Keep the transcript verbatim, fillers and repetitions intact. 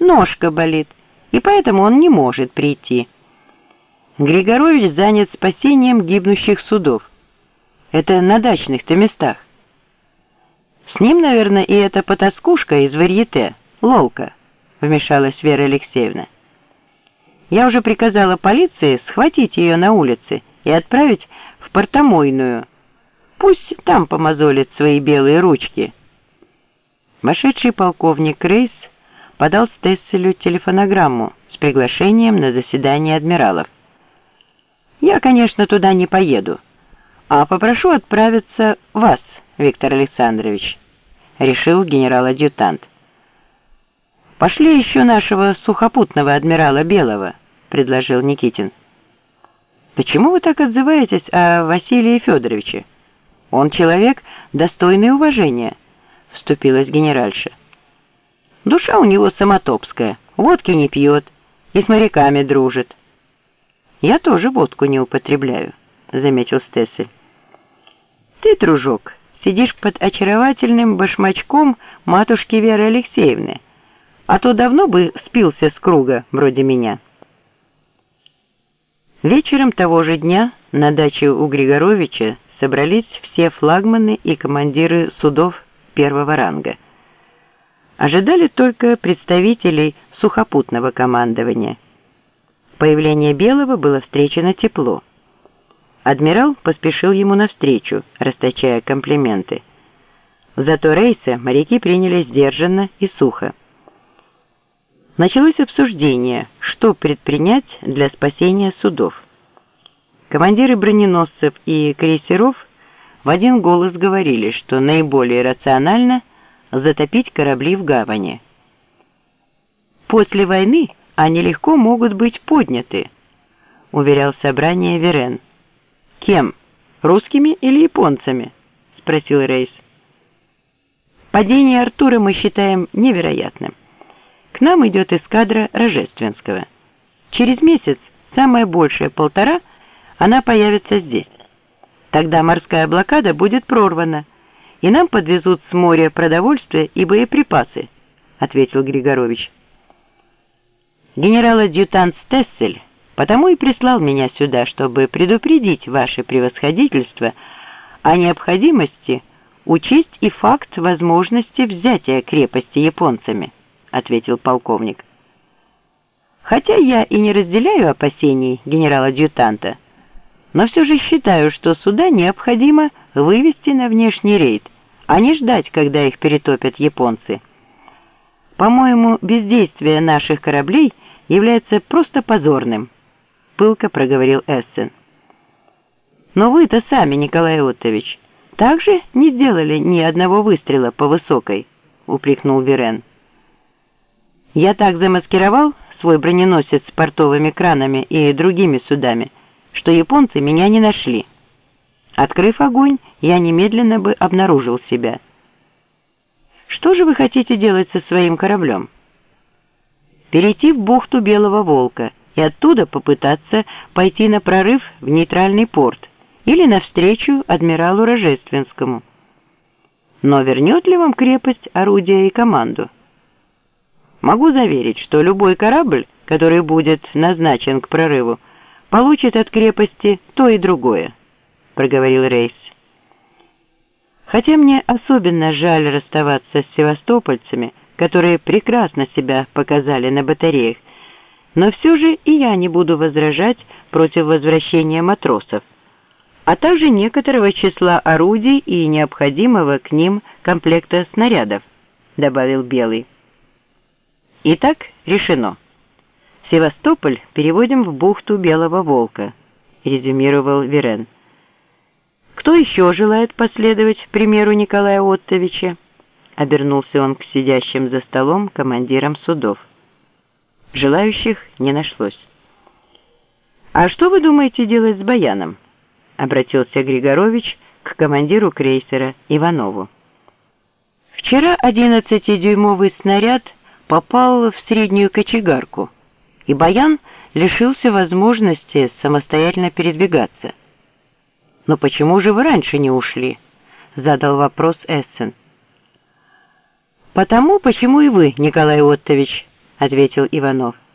ножка болит, и поэтому он не может прийти. Григорович занят спасением гибнущих судов. Это на дачных-то местах. С ним, наверное, и эта потаскушка из варьете, Лолка, вмешалась Вера Алексеевна. Я уже приказала полиции схватить ее на улице и отправить в портомойную. Пусть там помозолит свои белые ручки. Вошедший полковник Рейс подал Стесселю телефонограмму с приглашением на заседание адмиралов. «Я, конечно, туда не поеду, а попрошу отправиться вас, Виктор Александрович», — решил генерал-адъютант. «Пошли еще нашего сухопутного адмирала Белого», — предложил Никитин. «Почему вы так отзываетесь о Василии Федоровиче? Он человек, достойный уважения», — вступилась генеральша. «Душа у него самотопская, водки не пьет и с моряками дружит». «Я тоже водку не употребляю», — заметил Стессель. «Ты, дружок, сидишь под очаровательным башмачком матушки Веры Алексеевны, а то давно бы спился с круга, вроде меня». Вечером того же дня на даче у Григоровича собрались все флагманы и командиры судов первого ранга. Ожидали только представителей сухопутного командования. Появление Белого было встречено тепло. Адмирал поспешил ему навстречу, расточая комплименты. Зато рейса моряки приняли сдержанно и сухо. Началось обсуждение, что предпринять для спасения судов. Командиры броненосцев и крейсеров в один голос говорили, что наиболее рационально затопить корабли в гавани. «После войны они легко могут быть подняты», — уверял собрание Верен. «Кем? Русскими или японцами?» — спросил Рейс. «Падение Артура мы считаем невероятным. К нам идет эскадра Рожественского. Через месяц, самое большее полтора, она появится здесь. Тогда морская блокада будет прорвана, и нам подвезут с моря продовольствие и боеприпасы», — ответил Григорович. «Генерал-адъютант Стессель потому и прислал меня сюда, чтобы предупредить ваше превосходительство о необходимости учесть и факт возможности взятия крепости японцами», — ответил полковник. «Хотя я и не разделяю опасений генерала-адъютанта, но все же считаю, что суда необходимо вывести на внешний рейд, а не ждать, когда их перетопят японцы. По-моему, бездействие наших кораблей является просто позорным», — пылко проговорил Эссен. «Но вы-то сами, Николай Оттович, также не сделали ни одного выстрела по высокой», — упрекнул Верен. «Я так замаскировал свой броненосец с портовыми кранами и другими судами, что японцы меня не нашли. Открыв огонь, я немедленно бы обнаружил себя». «Что же вы хотите делать со своим кораблем?» «Перейти в бухту Белого Волка и оттуда попытаться пойти на прорыв в нейтральный порт или навстречу адмиралу Рожественскому. Но вернет ли вам крепость орудия и команду?» «Могу заверить, что любой корабль, который будет назначен к прорыву, получит от крепости то и другое», — проговорил Рейс. «Хотя мне особенно жаль расставаться с севастопольцами, которые прекрасно себя показали на батареях, но все же и я не буду возражать против возвращения матросов, а также некоторого числа орудий и необходимого к ним комплекта снарядов», — добавил Белый. «Итак, решено. Севастополь переводим в бухту Белого Волка», — резюмировал Верен. «Кто еще желает последовать примеру Николая Оттовича?» — обернулся он к сидящим за столом командирам судов. Желающих не нашлось. «А что вы думаете делать с Баяном?» — обратился Григорович к командиру крейсера Иванову. «Вчера одиннадцатидюймовый снаряд попал в среднюю кочегарку, и Баян лишился возможности самостоятельно передвигаться». «Но почему же вы раньше не ушли?» — задал вопрос Эссен. «Потому, почему и вы, Николай Оттович», — ответил Иванов.